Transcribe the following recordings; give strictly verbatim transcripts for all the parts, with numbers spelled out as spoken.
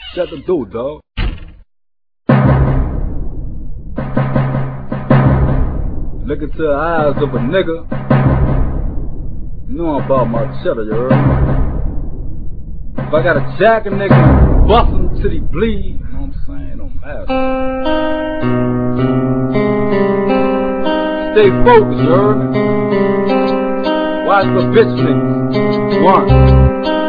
Shut the door, dog. Look into the eyes of a nigga. You know I'm about my cheddar, you heard? If I gotta jack a nigga, bust him till he bleed, you know what I'm saying? It don't matter. Stay focused, you heard? Watch the bitch niggas. One.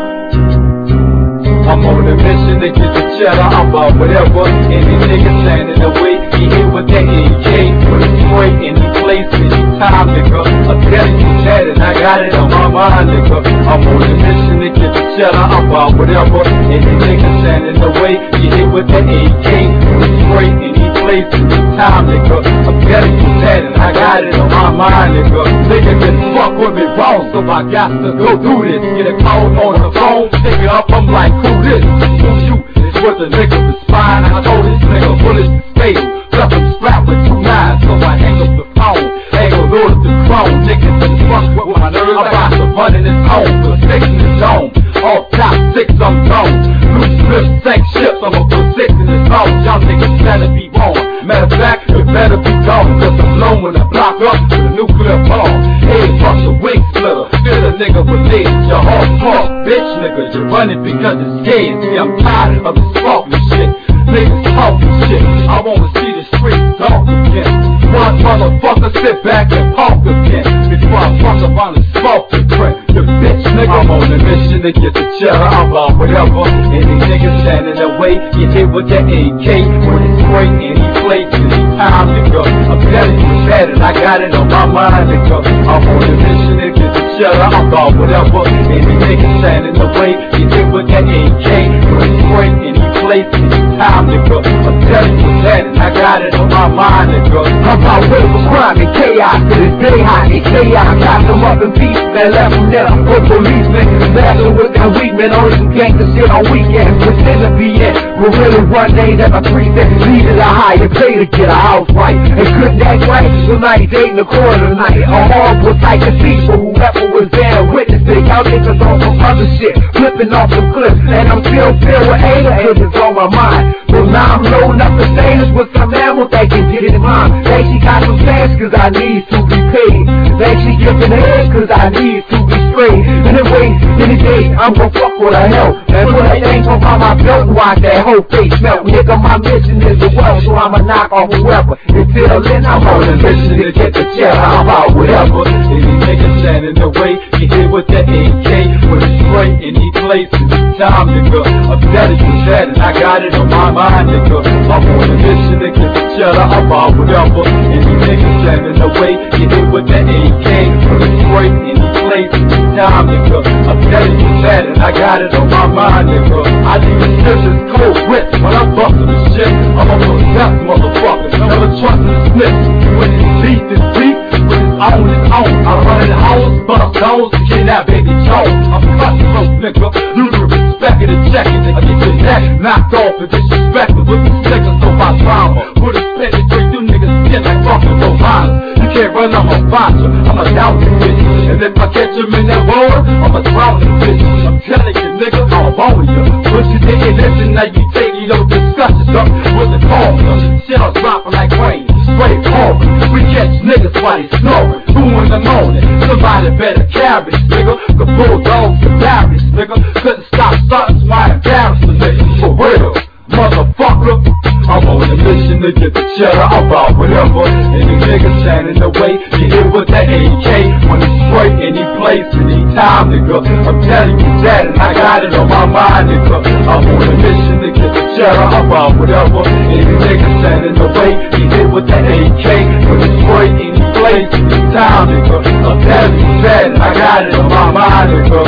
I'm on a mission to get the cheddar, I'm about whatever. Any nigga standing in the way, he hit with that A K. With a spray in the place, any time, nigga. I'm telling you that and I got it on my mind, nigga. I'm on a mission to get the cheddar, I'm about whatever. Any nigga standing in the way, he hit with that A K. With a spray in the place, any time, nigga. I'm telling you that and I got it on my mind, nigga. Nigga just fuck with me wrong, so I got to go do this. Get a call on the phone, pick it up, I'm like, who this? Who shoot? It's worth a nigga with spine. I told this nigga bullets is fatal. Left him strapped with two knives, so I hang up the phone. Hang a load of the chrome. Niggas just fuck with my nerves. I'm about to run in his home, with six in his dome. Off top six, I'm gone. Loose lips, sank ships, I'ma put six in his home. Y'all niggas better be wrong. Matter of fact, it better be gone. Cause I'm blowing the block up with a nuclear bomb. Head crush a wing splitter. Feel a nigga with legs. Your heart talk, bitch nigga. You're running because it's scared. See, I'm tired of this fucking shit. Niggas talking shit. I wanna see the streets dark again. One motherfucker sit back and talk again. Before I fuck up on the smoke and print. You bitch nigga. I'm on a mission to get the cheddar. I'm about whatever. Any nigga standing in the way, you hit with that A K. When it's spray, any place, any time, nigga. I'm telling you that and I got it on my mind, nigga. I'm on a mission to get the cheddar. I'm about whatever. Any nigga standing in the way, you hit with that A K. When it's spray, any place, any time, nigga. I'm telling you that and I got it on my mind, nigga. I'm about way for crime and chaos. To this day, hot and chaos. Got them up in peace, man. Left them there. I'm good policemen. Messing with that weak man. Only some gangster shit on weekends. Pretend to be in. But really one day that my three cents needed a higher pay to get a house right. And couldn't act right. So ninety-eight in the corner tonight. A horrible type of people. Whoever was there witnessed it. Y'all niggas on some other shit. Flipping off some cliffs. And I'm still filled with anger. And it's on my mind. So now I'm loading up the stainless with some ammo that can get in mine. They she got some cash cause I need to be paid. They she giving head cause I need to be straight. Anyway, any day I'm gon' fuck with her help. And put her thing on my belt and watch that whole face melt. Nigga, my mission is the wealth, so I'ma knock off whoever. Until then I'm on a mission to get the cheddar. I'm out whatever. Any nigga standing in the way, you hit with that A K. With a spray, any place, any time, nigga. I'm telling you that and I got it on my mind, nigga. I'm on a mission to get the cheddar. I'm out whatever. Any nigga standing in the way, you hit with that A K. With a spray, any place, any time, nigga. I'm telling you that and I got it on my mind, nigga. I need the scriptures cold grip when I'm busting the shit. I'm a possessed motherfucker, never trust the snitch. When it's deep, it's deep. When it's on, it's on. I run in the house, bust doors, kidnap baby Jones. I'm cutting rope, nigga. You the respect it and check it. I get your neck knocked off and disrespected with the stickers so my trauma. Put a spin and treat you niggas skin like fucking Romanas. You can't run, I'm a boxer. I'm a down bitch. And if I catch him in that water, I'm a drowning bitch. I'm telling you, nigga, I'm on you. But you didn't listen, now you take it over discussions up with the formula. Shit I'm dropping like rain, straight forward. We catch niggas while they snoring. Two in the morning, somebody better carry this nigga. The bulldogs and barriers, nigga. Couldn't stop starting, so I embarrassed the nigga. For real, motherfucker. I'm on a mission to get the cheddar. I'm about whatever. Any nigga standing in the way, you hit with that A K. When it's straight, any place, any time, nigga. I'm telling you that and I got it on my mind, nigga. I'm on a mission to get the cheddar. I'm about whatever. Any nigga standing in the way, you hit with that A K. When it's straight, any place, any time, nigga. I'm telling you that and I got it on my mind, nigga.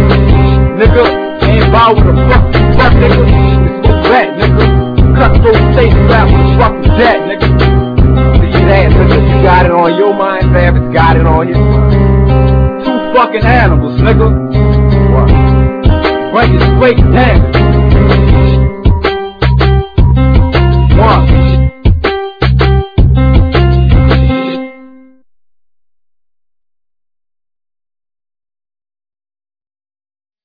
Nigga, ain't about with a fucking fuck, nigga. It's for that, nigga. Cut through the state rap with a fucking jet, nigga. See that, nigga? You got it on your mind, Savage got it on you. Two fucking animals, nigga. What? Break it straight down.